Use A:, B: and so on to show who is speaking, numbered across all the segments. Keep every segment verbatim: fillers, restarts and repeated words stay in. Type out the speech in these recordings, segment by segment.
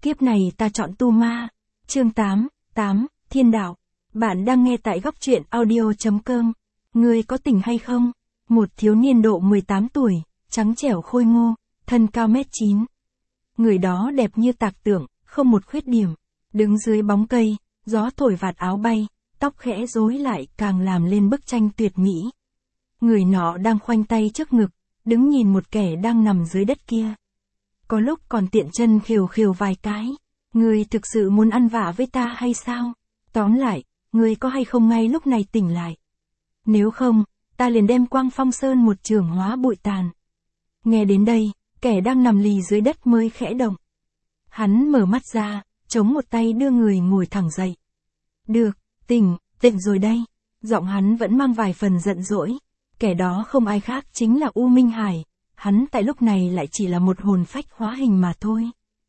A: Kiếp này ta chọn tu ma. Chương tám, tám, Thiên đạo. Bạn đang nghe tại góc truyện audio chấm com. Ngươi có tỉnh hay không? Một thiếu niên độ mười tám tuổi, trắng trẻo khôi ngô, thân cao mét chín. Người đó đẹp như tạc tượng, không một khuyết điểm. Đứng dưới bóng cây, gió thổi vạt áo bay, tóc khẽ rối lại càng làm lên bức tranh tuyệt mỹ. Người nọ đang khoanh tay trước ngực, đứng nhìn một kẻ đang nằm dưới đất kia. Có lúc còn tiện chân khều khều vài cái. Ngươi thực sự muốn ăn vạ với ta hay sao? Tóm lại, ngươi có hay không ngay lúc này tỉnh lại? Nếu không, ta liền đem Quang Phong Sơn một trường hóa bụi tàn. Nghe đến đây, kẻ đang nằm lì dưới đất mới khẽ động. Hắn mở mắt ra, chống một tay đưa người ngồi thẳng dậy. Được, tỉnh, tỉnh rồi đây. Giọng hắn vẫn mang vài phần giận dỗi. Kẻ đó không ai khác chính là U Minh Hải. Hắn tại lúc này lại chỉ là một hồn phách hóa hình mà thôi.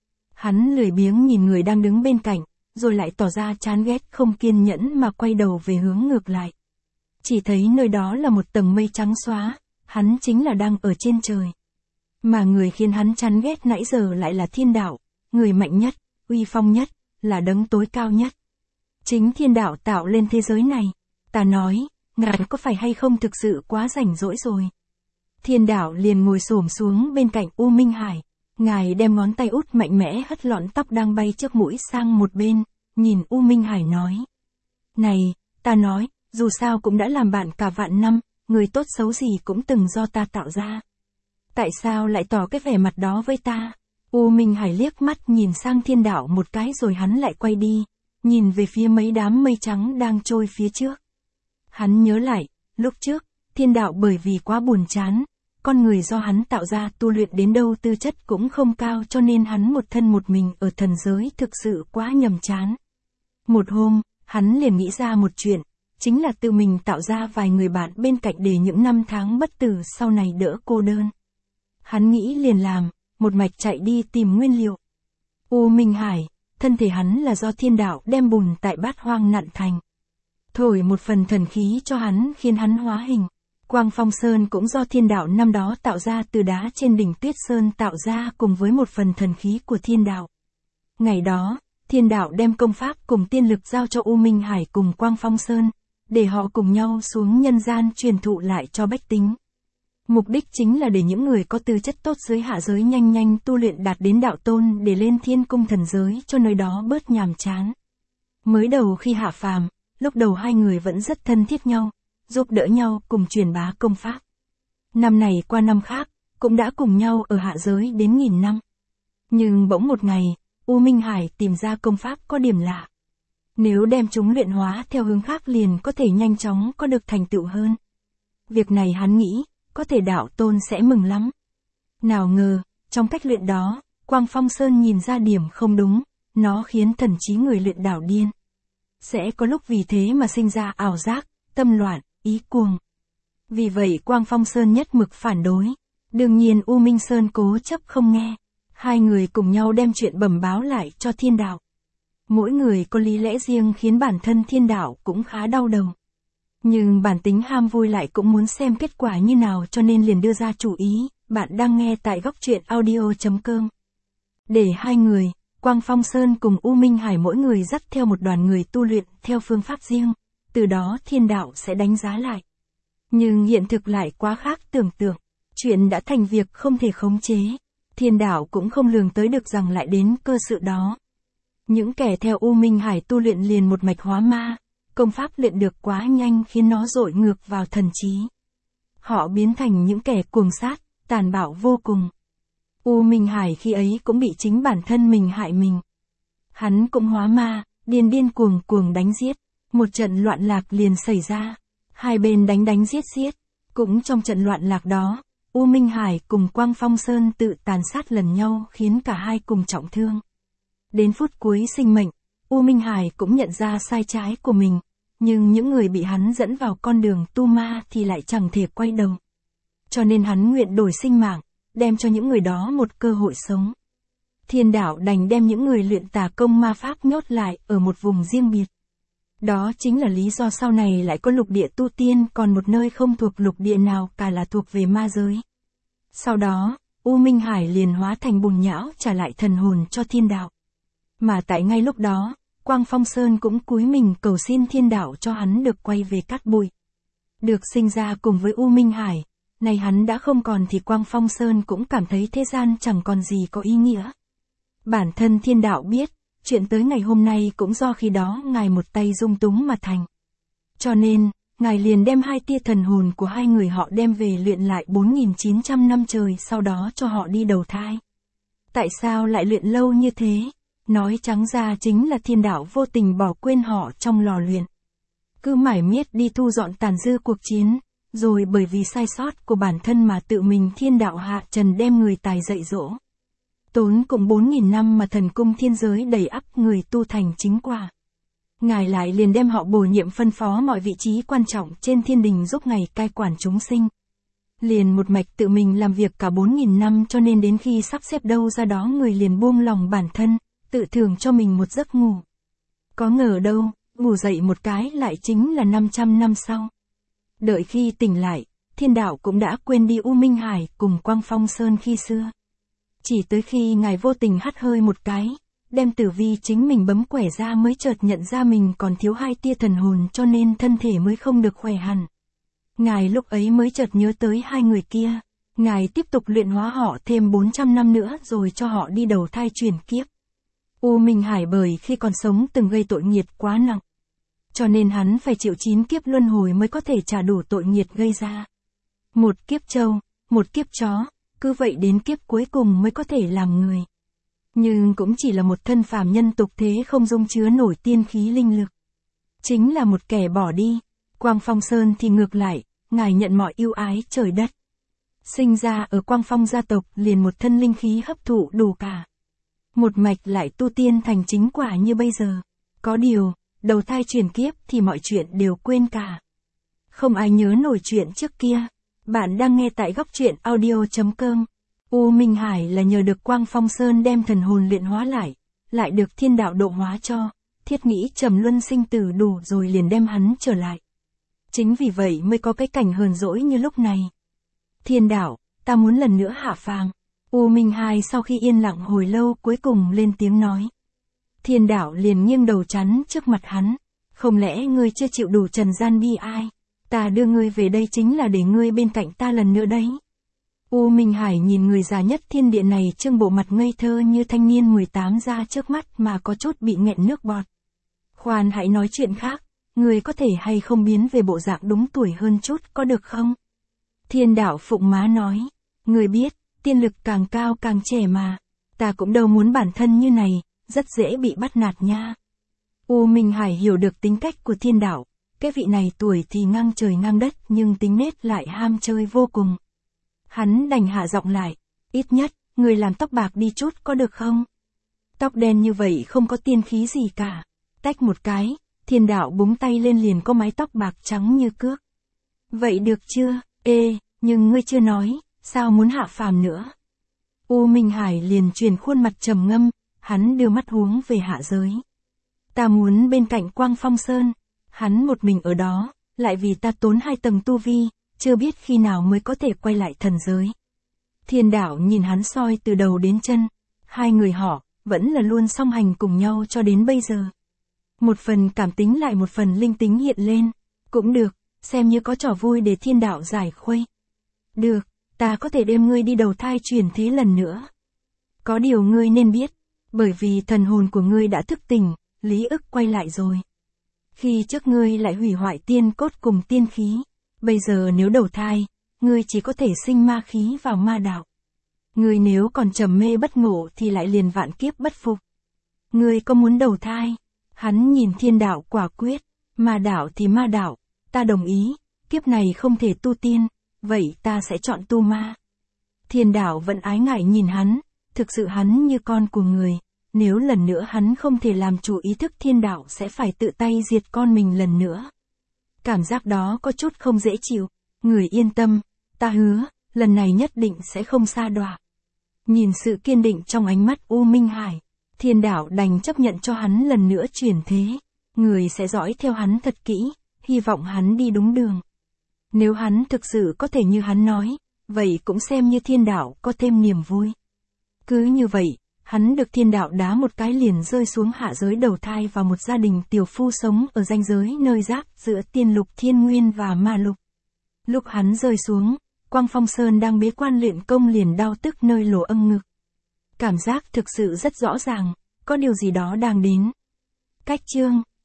A: Hắn lười biếng nhìn người đang đứng bên cạnh, rồi lại tỏ ra chán ghét không kiên nhẫn mà quay đầu về hướng ngược lại. Chỉ thấy nơi đó là một tầng mây trắng xóa, hắn chính là đang ở trên trời. Mà người khiến hắn chán ghét nãy giờ lại là Thiên đạo, người mạnh nhất, uy phong nhất, là đấng tối cao nhất. Chính Thiên đạo tạo lên thế giới này. Ta nói, ngài có phải hay không thực sự quá rảnh rỗi rồi? Thiên đạo liền ngồi xổm xuống bên cạnh U Minh Hải. Ngài đem ngón tay út mạnh mẽ hất lọn tóc đang bay trước mũi sang một bên, nhìn U Minh Hải nói. Này, ta nói, dù sao cũng đã làm bạn cả vạn năm, người tốt xấu gì cũng từng do ta tạo ra. Tại sao lại tỏ cái vẻ mặt đó với ta? U Minh Hải liếc mắt nhìn sang Thiên đạo một cái rồi hắn lại quay đi, nhìn về phía mấy đám mây trắng đang trôi phía trước. Hắn nhớ lại, lúc trước, Thiên đạo bởi vì quá buồn chán, con người do hắn tạo ra tu luyện đến đâu tư chất cũng không cao cho nên hắn một thân một mình ở thần giới thực sự quá nhàm chán. Một hôm, hắn liền nghĩ ra một chuyện, chính là tự mình tạo ra vài người bạn bên cạnh để những năm tháng bất tử sau này đỡ cô đơn. Hắn nghĩ liền làm, một mạch chạy đi tìm nguyên liệu. U Minh Hải, thân thể hắn là do Thiên đạo đem bùn tại Bát Hoang nặn thành. Thổi một phần thần khí cho hắn khiến hắn hóa hình. Quang Phong Sơn cũng do Thiên đạo năm đó tạo ra từ đá trên đỉnh Tuyết Sơn tạo ra cùng với một phần thần khí của Thiên đạo. Ngày đó, Thiên đạo đem công pháp cùng tiên lực giao cho U Minh Hải cùng Quang Phong Sơn, để họ cùng nhau xuống nhân gian truyền thụ lại cho bách tính. Mục đích chính là để những người có tư chất tốt dưới hạ giới nhanh nhanh tu luyện đạt đến đạo tôn để lên thiên cung thần giới cho nơi đó bớt nhàm chán. Mới đầu khi hạ phàm, lúc đầu hai người vẫn rất thân thiết nhau, giúp đỡ nhau cùng truyền bá công pháp. Năm này qua năm khác, cũng đã cùng nhau ở hạ giới đến nghìn năm. Nhưng bỗng một ngày, U Minh Hải tìm ra công pháp có điểm lạ. Nếu đem chúng luyện hóa theo hướng khác liền có thể nhanh chóng có được thành tựu hơn. Việc này hắn nghĩ, có thể đạo tôn sẽ mừng lắm. Nào ngờ, trong cách luyện đó, Quang Phong Sơn nhìn ra điểm không đúng, nó khiến thần trí người luyện đảo điên. Sẽ có lúc vì thế mà sinh ra ảo giác, tâm loạn, ý cuồng. Vì vậy Quang Phong Sơn nhất mực phản đối. Đương nhiên U Minh Sơn cố chấp không nghe. Hai người cùng nhau đem chuyện bẩm báo lại cho Thiên đạo. Mỗi người có lý lẽ riêng khiến bản thân Thiên đạo cũng khá đau đầu. Nhưng bản tính ham vui lại cũng muốn xem kết quả như nào cho nên liền đưa ra chủ ý. Bạn đang nghe tại góc truyện audio chấm com. Để hai người, Quang Phong Sơn cùng U Minh Hải mỗi người dắt theo một đoàn người tu luyện theo phương pháp riêng. Từ đó Thiên đạo sẽ đánh giá lại. Nhưng hiện thực lại quá khác tưởng tượng. Chuyện đã thành việc không thể khống chế. Thiên đạo cũng không lường tới được rằng lại đến cơ sự đó. Những kẻ theo U Minh Hải tu luyện liền một mạch hóa ma. Công pháp luyện được quá nhanh khiến nó dội ngược vào thần trí. Họ biến thành những kẻ cuồng sát, tàn bạo vô cùng. U Minh Hải khi ấy cũng bị chính bản thân mình hại mình. Hắn cũng hóa ma, điên điên cuồng cuồng đánh giết. Một trận loạn lạc liền xảy ra. Hai bên đánh đánh giết giết. Cũng trong trận loạn lạc đó, U Minh Hải cùng Quang Phong Sơn tự tàn sát lần nhau khiến cả hai cùng trọng thương. Đến phút cuối sinh mệnh, U Minh Hải cũng nhận ra sai trái của mình. Nhưng những người bị hắn dẫn vào con đường tu ma thì lại chẳng thể quay đầu. Cho nên hắn nguyện đổi sinh mạng, đem cho những người đó một cơ hội sống. Thiên đạo đành đem những người luyện tà công ma pháp nhốt lại ở một vùng riêng biệt. Đó chính là lý do sau này lại có lục địa tu tiên còn một nơi không thuộc lục địa nào cả là thuộc về ma giới. Sau đó, U Minh Hải liền hóa thành bùn nhão trả lại thần hồn cho Thiên đạo. Mà tại ngay lúc đó, Quang Phong Sơn cũng cúi mình cầu xin thiên đạo cho hắn được quay về cát bụi. Được sinh ra cùng với U Minh Hải, nay hắn đã không còn thì Quang Phong Sơn cũng cảm thấy thế gian chẳng còn gì có ý nghĩa. Bản thân thiên đạo biết, chuyện tới ngày hôm nay cũng do khi đó ngài một tay dung túng mà thành. Cho nên, ngài liền đem hai tia thần hồn của hai người họ đem về luyện lại bốn nghìn chín trăm năm trời sau đó cho họ đi đầu thai. Tại sao lại luyện lâu như thế? Nói trắng ra chính là thiên đạo vô tình bỏ quên họ trong lò luyện. Cứ mải miết đi thu dọn tàn dư cuộc chiến, rồi bởi vì sai sót của bản thân mà tự mình thiên đạo hạ trần đem người tài dạy dỗ. Tốn cùng bốn nghìn năm mà thần cung thiên giới đầy ắp người tu thành chính quả. Ngài lại liền đem họ bổ nhiệm phân phó mọi vị trí quan trọng trên thiên đình giúp ngài cai quản chúng sinh. Liền một mạch tự mình làm việc cả bốn nghìn năm cho nên đến khi sắp xếp đâu ra đó người liền buông lòng bản thân, tự thưởng cho mình một giấc ngủ. Có ngờ đâu, ngủ dậy một cái lại chính là năm trăm năm sau. Đợi khi tỉnh lại, thiên đạo cũng đã quên đi U Minh Hải cùng Quang Phong Sơn khi xưa. Chỉ tới khi ngài vô tình hắt hơi một cái, đem tử vi chính mình bấm quẻ ra mới chợt nhận ra mình còn thiếu hai tia thần hồn cho nên thân thể mới không được khỏe hẳn. Ngài lúc ấy mới chợt nhớ tới hai người kia, ngài tiếp tục luyện hóa họ thêm bốn trăm năm nữa rồi cho họ đi đầu thai chuyển kiếp. U Minh Hải bởi khi còn sống từng gây tội nghiệp quá nặng. Cho nên hắn phải chịu chín kiếp luân hồi mới có thể trả đủ tội nghiệp gây ra. Một kiếp trâu, một kiếp chó, cứ vậy đến kiếp cuối cùng mới có thể làm người. Nhưng cũng chỉ là một thân phàm nhân tục thế không dung chứa nổi tiên khí linh lực. Chính là một kẻ bỏ đi. Quang Phong Sơn thì ngược lại, ngài nhận mọi ưu ái trời đất. Sinh ra ở Quang Phong gia tộc liền một thân linh khí hấp thụ đủ cả. Một mạch lại tu tiên thành chính quả như bây giờ. Có điều, đầu thai chuyển kiếp thì mọi chuyện đều quên cả. Không ai nhớ nổi chuyện trước kia. Bạn đang nghe tại góc truyện audio chấm com. U Minh Hải là nhờ được Quang Phong Sơn đem thần hồn luyện hóa lại, lại được thiên đạo độ hóa cho, thiết nghĩ trầm luân sinh tử đủ rồi liền đem hắn trở lại. Chính vì vậy mới có cái cảnh hờn dỗi như lúc này. Thiên đạo, ta muốn lần nữa hạ phàm. U Minh Hải sau khi yên lặng hồi lâu cuối cùng lên tiếng nói. Thiên đạo liền nghiêng đầu chắn trước mặt hắn. Không lẽ ngươi chưa chịu đủ trần gian bi ai? Ta đưa ngươi về đây chính là để ngươi bên cạnh ta lần nữa đấy. U Minh Hải nhìn người già nhất thiên địa này trưng bộ mặt ngây thơ như thanh niên mười tám ra trước mắt mà có chút bị nghẹn nước bọt. Khoan hãy nói chuyện khác, ngươi có thể hay không biến về bộ dạng đúng tuổi hơn chút có được không? Thiên đạo Phụng Má nói, ngươi biết, tiên lực càng cao càng trẻ mà, ta cũng đâu muốn bản thân như này, rất dễ bị bắt nạt nha. U Minh Hải hiểu được tính cách của thiên đạo, cái vị này tuổi thì ngang trời ngang đất nhưng tính nết lại ham chơi vô cùng. Hắn đành hạ giọng lại, ít nhất, người làm tóc bạc đi chút có được không? Tóc đen như vậy không có tiên khí gì cả. Tách một cái, thiên đạo búng tay lên liền có mái tóc bạc trắng như cước. Vậy được chưa? Ê, nhưng ngươi chưa nói, sao muốn hạ phàm nữa? U Minh Hải liền truyền khuôn mặt trầm ngâm, hắn đưa mắt hướng về hạ giới. Ta muốn bên cạnh Quang Phong Sơn, hắn một mình ở đó, lại vì ta tốn hai tầng tu vi, chưa biết khi nào mới có thể quay lại thần giới. Thiên đạo nhìn hắn soi từ đầu đến chân, hai người họ, vẫn là luôn song hành cùng nhau cho đến bây giờ. Một phần cảm tính lại một phần linh tính hiện lên, cũng được, xem như có trò vui để thiên đạo giải khuây. Được, ta có thể đem ngươi đi đầu thai chuyển thế lần nữa. Có điều ngươi nên biết, bởi vì thần hồn của ngươi đã thức tỉnh, lý ức quay lại rồi. Khi trước ngươi lại hủy hoại tiên cốt cùng tiên khí. Bây giờ nếu đầu thai, ngươi chỉ có thể sinh ma khí vào ma đạo. Ngươi nếu còn trầm mê bất ngộ thì lại liền vạn kiếp bất phục. Ngươi có muốn đầu thai? Hắn nhìn thiên đạo quả quyết, ma đạo thì ma đạo, ta đồng ý, kiếp này không thể tu tiên, vậy ta sẽ chọn tu ma. Thiên đạo vẫn ái ngại nhìn hắn, thực sự hắn như con của người, nếu lần nữa hắn không thể làm chủ ý thức thiên đạo sẽ phải tự tay diệt con mình lần nữa. Cảm giác đó có chút không dễ chịu, người yên tâm, ta hứa, lần này nhất định sẽ không sa đọa. Nhìn sự kiên định trong ánh mắt U Minh Hải, thiên đạo đành chấp nhận cho hắn lần nữa chuyển thế, người sẽ dõi theo hắn thật kỹ, hy vọng hắn đi đúng đường. Nếu hắn thực sự có thể như hắn nói, vậy cũng xem như thiên đạo có thêm niềm vui. Cứ như vậy, hắn được thiên đạo đá một cái liền rơi xuống hạ giới đầu thai vào một gia đình tiểu phu sống ở ranh giới nơi giáp giữa tiên lục thiên nguyên và ma lục. Lúc hắn rơi xuống, Quang Phong Sơn đang bế quan luyện công liền đau tức nơi lỗ âm ngực. Cảm giác thực sự rất rõ ràng, có điều gì đó đang đến. Cách chương